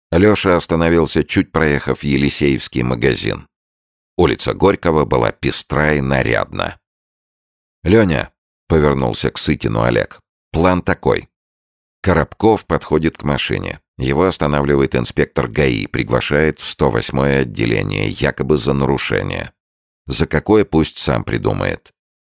Леша остановился, чуть проехав Елисеевский магазин. Улица Горького была пестра и нарядна. «Леня», — повернулся к Сытину Олег, — «план такой. Коробков подходит к машине. Его останавливает инспектор ГАИ, приглашает в 108-е отделение, якобы за нарушение. За какое пусть сам придумает».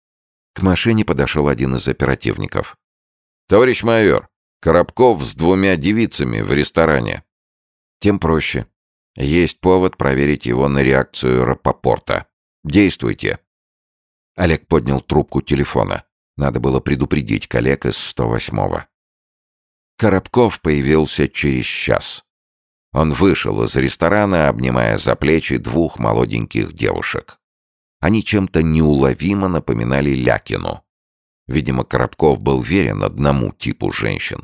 К машине подошел один из оперативников. «Товарищ майор, Коробков с 2 девицами в ресторане». «Тем проще. Есть повод проверить его на реакцию Рапопорта. Действуйте». Олег поднял трубку телефона. Надо было предупредить коллег из 108-го. Коробков появился через час. Он вышел из ресторана, обнимая за плечи 2 молоденьких девушек. Они чем-то неуловимо напоминали Лякину. Видимо, Коробков был верен одному типу женщин.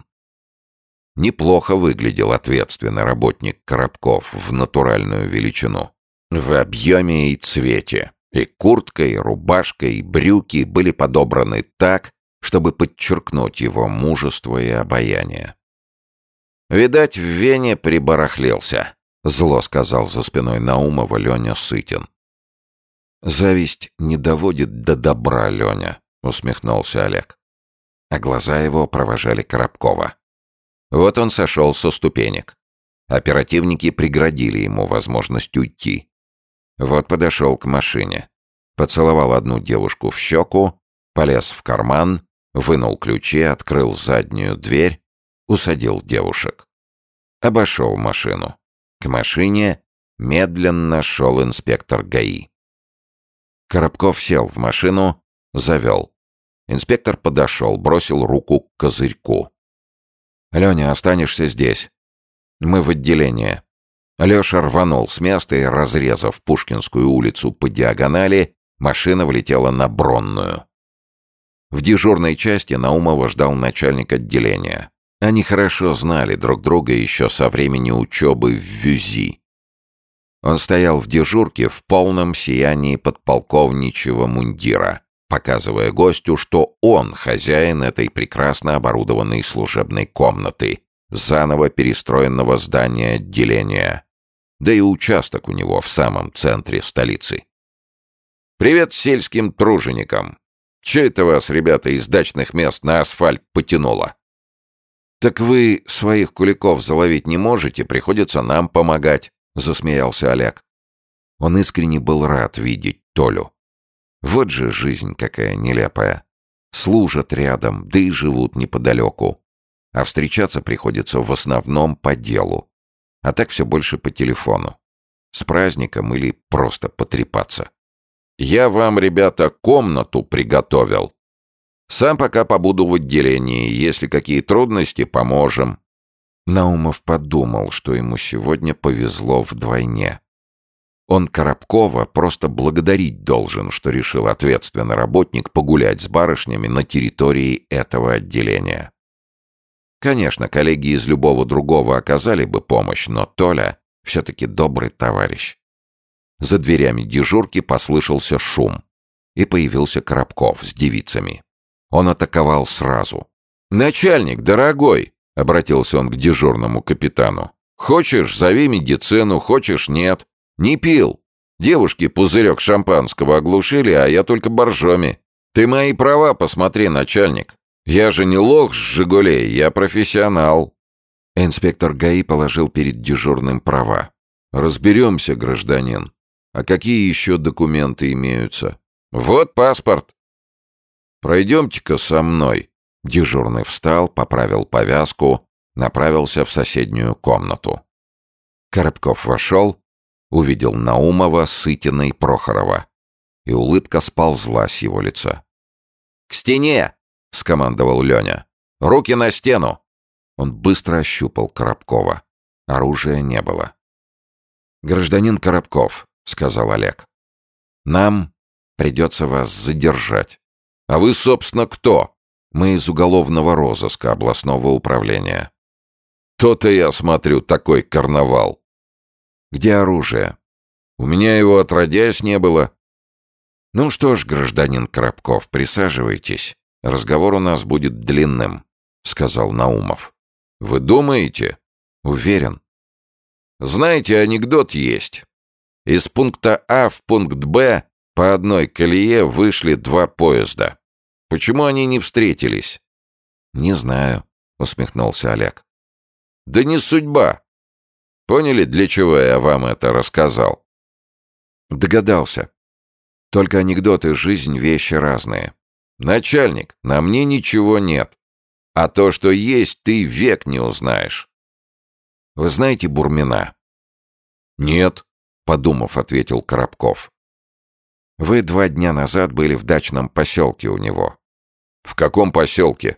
Неплохо выглядел ответственный работник Коробков в натуральную величину. В объеме и цвете. И куртка, и рубашка, и брюки были подобраны так, чтобы подчеркнуть его мужество и обаяние. «Видать, в Вене прибарахлился», — зло сказал за спиной Наумова Леня Сытин. «Зависть не доводит до добра, Леня», — усмехнулся Олег. А глаза его провожали Коробкова. Вот он сошел со ступенек. Оперативники преградили ему возможность уйти. Вот подошел к машине. Поцеловал одну девушку в щеку, полез в карман, вынул ключи, открыл заднюю дверь, усадил девушек. Обошел машину. К машине медленно шел инспектор ГАИ. Коробков сел в машину, завел. Инспектор подошел, бросил руку к козырьку. «Леня, останешься здесь. Мы в отделение». Леша рванул с места и, разрезав Пушкинскую улицу по диагонали, машина влетела на Бронную. В дежурной части Наумова ждал начальник отделения. Они хорошо знали друг друга еще со времени учебы в ВЮЗИ. Он стоял в дежурке в полном сиянии подполковничьего мундира, показывая гостю, что он хозяин этой прекрасно оборудованной служебной комнаты, заново перестроенного здания отделения. Да и участок у него в самом центре столицы. «Привет сельским труженикам! Че это вас, ребята, из дачных мест на асфальт потянуло?» «Так вы своих куликов заловить не можете, приходится нам помогать», — засмеялся Олег. Он искренне был рад видеть Толю. Вот же жизнь какая нелепая. Служат рядом, да и живут неподалеку. А встречаться приходится в основном по делу. А так все больше по телефону. С праздником или просто потрепаться. «Я вам, ребята, комнату приготовил. Сам пока побуду в отделении. Если какие трудности, поможем». Наумов подумал, что ему сегодня повезло вдвойне. Он Коробкова просто благодарить должен, что решил ответственный работник погулять с барышнями на территории этого отделения. Конечно, коллеги из любого другого оказали бы помощь, но Толя все-таки добрый товарищ. За дверями дежурки послышался шум, и появился Коробков с девицами. Он атаковал сразу. «Начальник, дорогой!» — обратился он к дежурному капитану. «Хочешь, зови медицину, хочешь — нет. Не пил. Девушки пузырек шампанского оглушили, а я только боржоми. Ты мои права посмотри, начальник. Я же не лох с «Жигулей», я профессионал». Инспектор ГАИ положил перед дежурным права. «Разберемся, гражданин. А какие еще документы имеются?» «Вот паспорт». «Пройдемте-ка со мной». Дежурный встал, поправил повязку, направился в соседнюю комнату. Коробков вошел, увидел Наумова, Сытина и Прохорова, и улыбка сползла с его лица. «К стене!» — скомандовал Леня. «Руки на стену!» Он быстро ощупал Коробкова. Оружия не было. «Гражданин Коробков», — сказал Олег, — «нам придется вас задержать». «А вы, собственно, кто?» «Мы из уголовного розыска областного управления». «То-то я смотрю, такой карнавал». «Где оружие?» «У меня его отродясь не было». «Ну что ж, гражданин Коробков, присаживайтесь. Разговор у нас будет длинным», — сказал Наумов. «Вы думаете?» «Уверен». Знаете, анекдот есть. Из пункта А в пункт Б по одной колее вышли два поезда. Почему они не встретились?» «Не знаю», — усмехнулся Олег. «Да не судьба. Поняли, для чего я вам это рассказал?» «Догадался. Только анекдоты и жизнь — вещи разные. Начальник, на мне ничего нет. А то, что есть, ты век не узнаешь. Вы знаете Бурмина?» «Нет», — подумав, ответил Коробков. «Вы 2 дня назад были в дачном поселке у него». «В каком поселке?»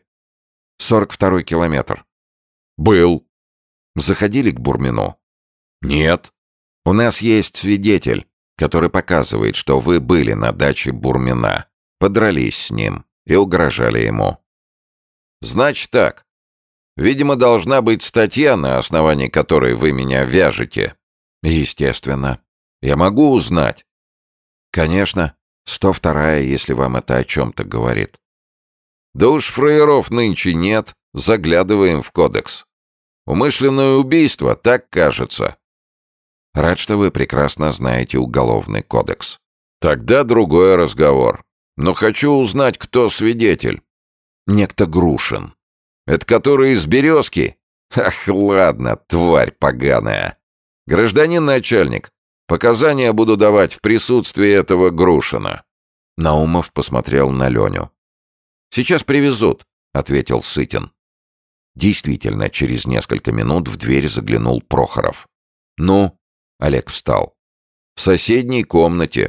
42-й километр. «Был». «Заходили к Бурмину?» «Нет». «У нас есть свидетель, который показывает, что вы были на даче Бурмина, подрались с ним и угрожали ему». «Значит так. Видимо, должна быть статья, на основании которой вы меня вяжете». «Естественно. Я могу узнать?» «Конечно. 102-я, если вам это о чем-то говорит». «Да уж фраеров нынче нет. Заглядываем в кодекс. Умышленное убийство, так кажется». «Рад, что вы прекрасно знаете уголовный кодекс». «Тогда другой разговор. Но хочу узнать, кто свидетель». «Некто Грушин». «Это который из Березки?» «Ах, ладно, тварь поганая. Гражданин начальник, показания буду давать в присутствии этого Грушина». Наумов посмотрел на Леню. «Сейчас привезут», — ответил Сытин. Действительно, через несколько минут в дверь заглянул Прохоров. «Ну?» — Олег встал. «В соседней комнате».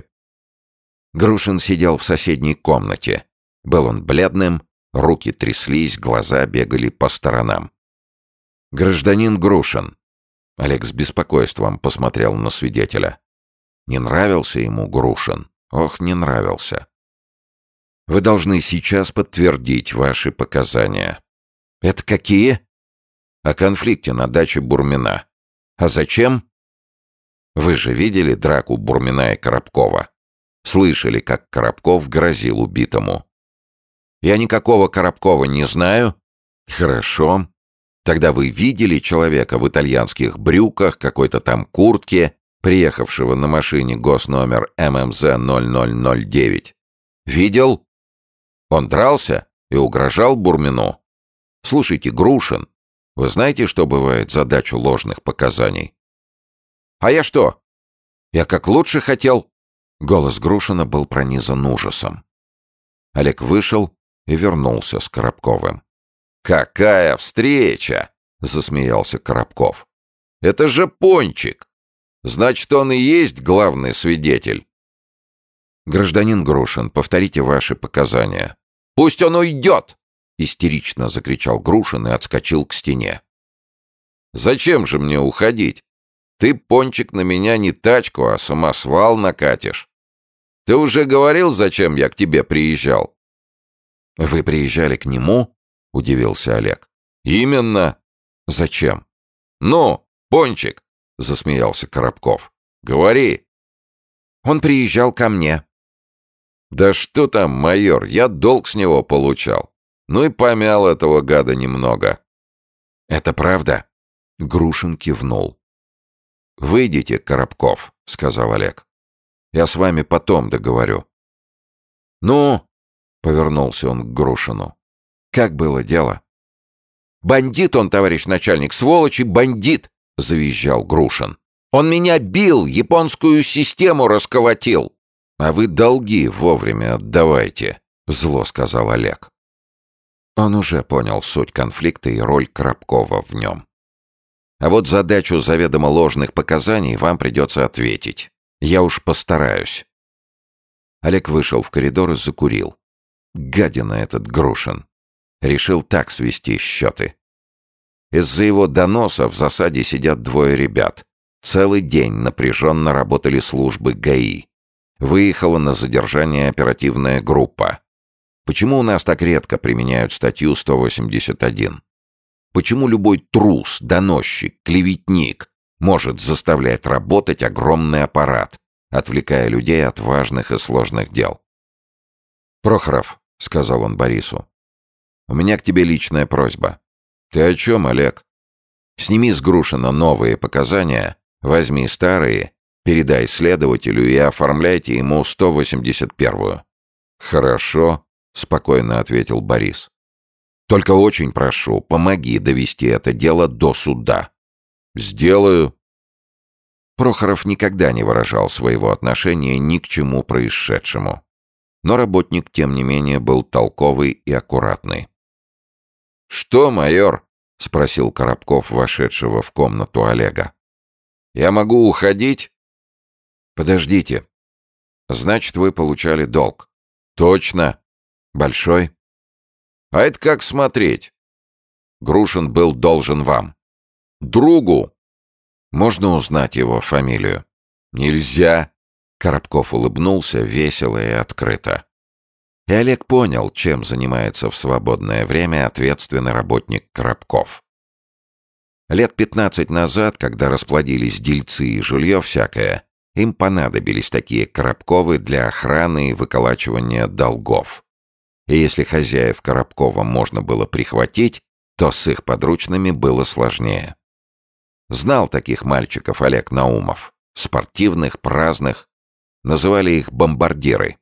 Грушин сидел в соседней комнате. Был он бледным, руки тряслись, глаза бегали по сторонам. «Гражданин Грушин». Олег с беспокойством посмотрел на свидетеля. Не нравился ему Грушин. Ох, не нравился. «Вы должны сейчас подтвердить ваши показания». «Это какие?» «О конфликте на даче Бурмина». «А зачем?» «Вы же видели драку Бурмина и Коробкова? Слышали, как Коробков грозил убитому?» «Я никакого Коробкова не знаю». «Хорошо. Тогда вы видели человека в итальянских брюках, какой-то там куртке, приехавшего на машине госномер ММЗ-0009? Видел? Он дрался и угрожал Бурмину. Слушайте, Грушин, вы знаете, что бывает за дачу ложных показаний?» «А я что? Я как лучше хотел». Голос Грушина был пронизан ужасом. Олег вышел и вернулся с Коробковым. «Какая встреча!» — засмеялся Коробков. «Это же Пончик! Значит, он и есть главный свидетель». «Гражданин Грушин, повторите ваши показания». «Пусть он уйдет!» — истерично закричал Грушин и отскочил к стене. «Зачем же мне уходить? Ты, Пончик, на меня не тачку, а самосвал накатишь. Ты уже говорил, зачем я к тебе приезжал?» «Вы приезжали к нему?» — удивился Олег. «Именно. Зачем?» «Ну, Пончик!» — засмеялся Коробков. «Говори!» «Он приезжал ко мне». «Да что там, майор, я долг с него получал. Ну и помял этого гада немного». «Это правда?» — Грушин кивнул. «Выйдите, Коробков», — сказал Олег. «Я с вами потом договорю». «Ну?» — повернулся он к Грушину. «Как было дело?» «Бандит он, товарищ начальник, сволочь и бандит!» — завизжал Грушин. «Он меня бил, японскую систему расколотил!» «А вы долги вовремя отдавайте», — зло сказал Олег. Он уже понял суть конфликта и роль Коробкова в нем. «А вот задачу заведомо ложных показаний вам придется ответить. Я уж постараюсь». Олег вышел в коридор и закурил. Гадина этот Грушин. Решил так свести счеты. Из-за его доноса в засаде сидят 2 ребят. Целый день напряженно работали службы ГАИ. Выехала на задержание оперативная группа. Почему у нас так редко применяют статью 181? Почему любой трус, доносчик, клеветник может заставлять работать огромный аппарат, отвлекая людей от важных и сложных дел? «Прохоров», — сказал он Борису, — «у меня к тебе личная просьба». «Ты о чем, Олег?» «Сними с Грушина новые показания Возьми старые, передай следователю и оформляйте ему 181-ю». «Хорошо», — спокойно ответил Борис. «Только очень прошу, помоги довести это дело до суда». «Сделаю». Прохоров никогда не выражал своего отношения ни к чему происшедшему. Но работник, тем не менее, был толковый и аккуратный. «Что, майор?» — спросил Коробков, вошедшего в комнату Олега. «Я могу уходить?» «Подождите. Значит, вы получали долг?» «Точно. Большой?» «А это как смотреть?» «Грушин был должен вам». «Другу». «Можно узнать его фамилию?» «Нельзя». Коробков улыбнулся весело и открыто. И Олег понял, чем занимается в свободное время ответственный работник Коробков. Лет 15 назад, когда расплодились дельцы и жулье всякое, им понадобились такие Коробковы для охраны и выколачивания долгов. И если хозяев Коробкова можно было прихватить, то с их подручными было сложнее. Знал таких мальчиков Олег Наумов. Спортивных, праздных. Называли их бомбардиры.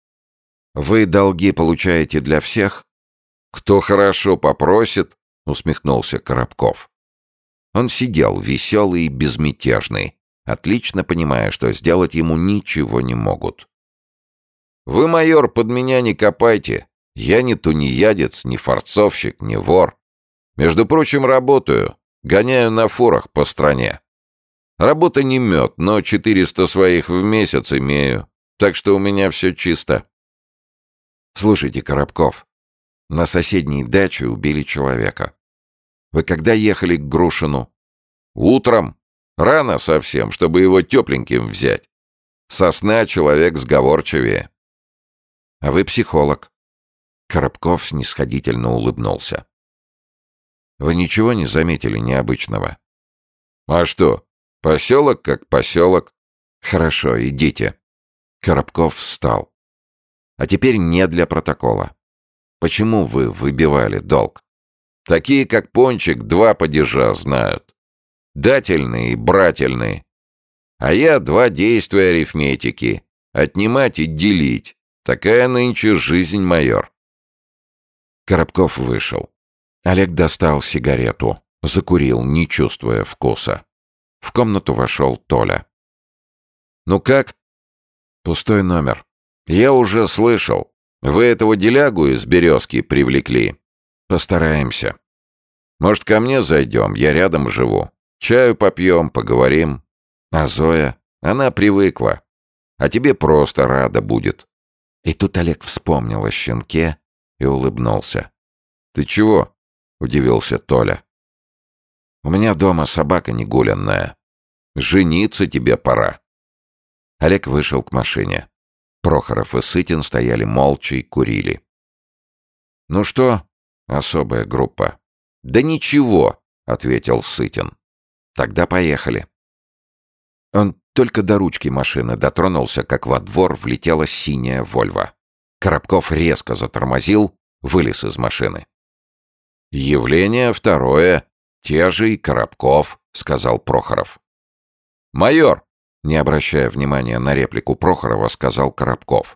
«Вы долги получаете для всех?» «Кто хорошо попросит», — усмехнулся Коробков. Он сидел веселый и безмятежный, отлично понимая, что сделать ему ничего не могут. «Вы, майор, под меня не копайте. Я не тунеядец, не форцовщик, не вор. Между прочим, работаю. Гоняю на фурах по стране. Работа не мед, но 400 своих в месяц имею, так что у меня все чисто». «Слушайте, Коробков, на соседней даче убили человека. Вы когда ехали к Грушину?» «Утром. Рано совсем, чтобы его тепленьким взять. Со сна человек сговорчивее». «А вы психолог». Коробков снисходительно улыбнулся. «Вы ничего не заметили необычного?» «А что, поселок как поселок?» «Хорошо, идите». Коробков встал. «А теперь не для протокола. Почему вы выбивали долг?» «Такие, как Пончик, 2 падежа знают. Дательный и брательный. А я 2 действия арифметики. Отнимать и делить. Такая нынче жизнь, майор». Коробков вышел. Олег достал сигарету, закурил, не чувствуя вкуса. В комнату вошел Толя. «Ну как?» «Пустой номер». «Я уже слышал. Вы этого делягу из Березки привлекли?» «Постараемся. Может, ко мне зайдем? Я рядом живу. Чаю попьем, поговорим. А Зоя? Она привыкла. А тебе просто рада будет». И тут Олег вспомнил о щенке и улыбнулся. «Ты чего?» — удивился Толя. «У меня дома собака негуленная. Жениться тебе пора». Олег вышел к машине. Прохоров и Сытин стояли молча и курили. «Ну что, особая группа?» «Да ничего», — ответил Сытин. «Тогда поехали». Он только до ручки машины дотронулся, как во двор влетела синяя «Вольво». Коробков резко затормозил, вылез из машины. «Явление второе. Те же и Коробков», — сказал Прохоров. «Майор», — не обращая внимания на реплику Прохорова, сказал Коробков.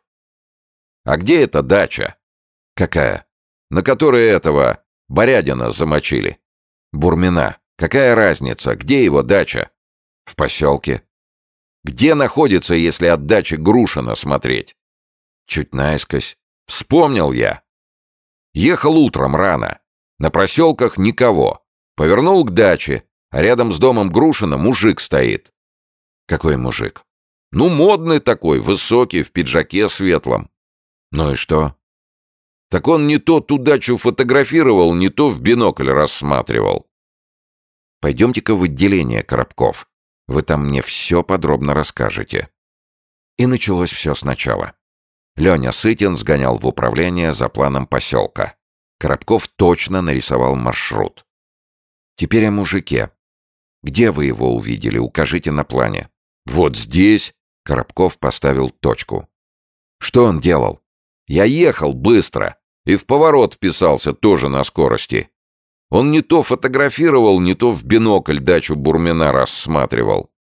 «А где эта дача?» «Какая?» «На которой этого Борядина замочили». «Бурмина. Какая разница? Где его дача?» «В поселке». «Где находится, если от дачи Грушина смотреть?» «Чуть наискось». «Вспомнил я. Ехал утром рано. На проселках никого. Повернул к даче, а рядом с домом Грушина мужик стоит». «Какой мужик?» «Ну, модный такой, высокий, в пиджаке светлом». «Ну и что?» «Так он не то ту дачу фотографировал, не то в бинокль рассматривал». «Пойдемте-ка в отделение, Коробков. Вы там мне все подробно расскажете». И началось все сначала. Леня Сытин сгонял в управление за планом поселка. Коробков точно нарисовал маршрут. «Теперь о мужике. Где вы его увидели? Укажите на плане». «Вот здесь», — Коробков поставил точку. «Что он делал?» «Я ехал быстро и в поворот вписался тоже на скорости. Он не то фотографировал, не то в бинокль дачу Бурмина рассматривал.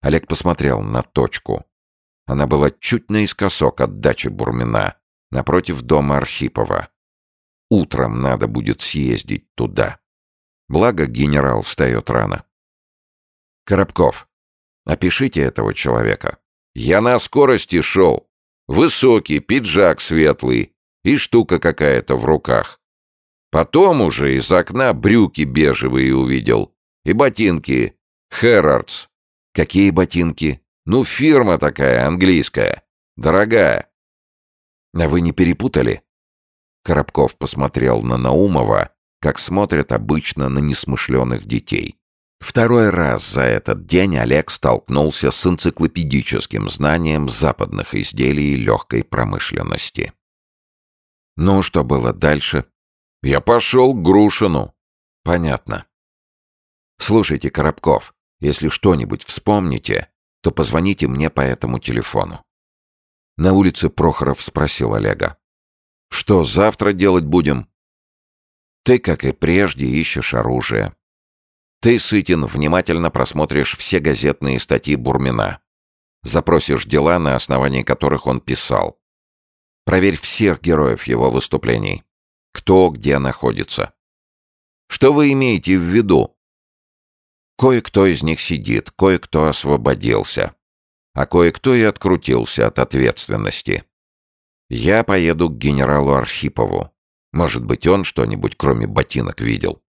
Олег посмотрел на точку. Она была чуть наискосок от дачи Бурмина, напротив дома Архипова. Утром надо будет съездить туда. Благо, генерал встает рано. Коробков, опишите этого человека. Я на скорости шел. Высокий, пиджак светлый и штука какая-то в руках. Потом уже из окна брюки бежевые увидел. И ботинки. Хэрротс. Какие ботинки? Ну, фирма такая, английская. Дорогая. А вы не перепутали? Коробков посмотрел на Наумова, как смотрят обычно на несмышленых детей. Второй раз за этот день Олег столкнулся с энциклопедическим знанием западных изделий легкой промышленности. Ну, что было дальше? Я пошел к Грушину. Понятно. Слушайте, Коробков, если что-нибудь вспомните, то позвоните мне по этому телефону. На улице Прохоров спросил Олега. Что завтра делать будем? Ты, как и прежде, ищешь оружие. Ты, Сытин, внимательно просмотришь все газетные статьи Бурмина. Запросишь дела, на основании которых он писал. Проверь всех героев его выступлений. Кто где находится. Что вы имеете в виду? Кое-кто из них сидит, кое-кто освободился. А кое-кто и открутился от ответственности. Я поеду к генералу Архипову. Может быть, он что-нибудь кроме ботинок видел.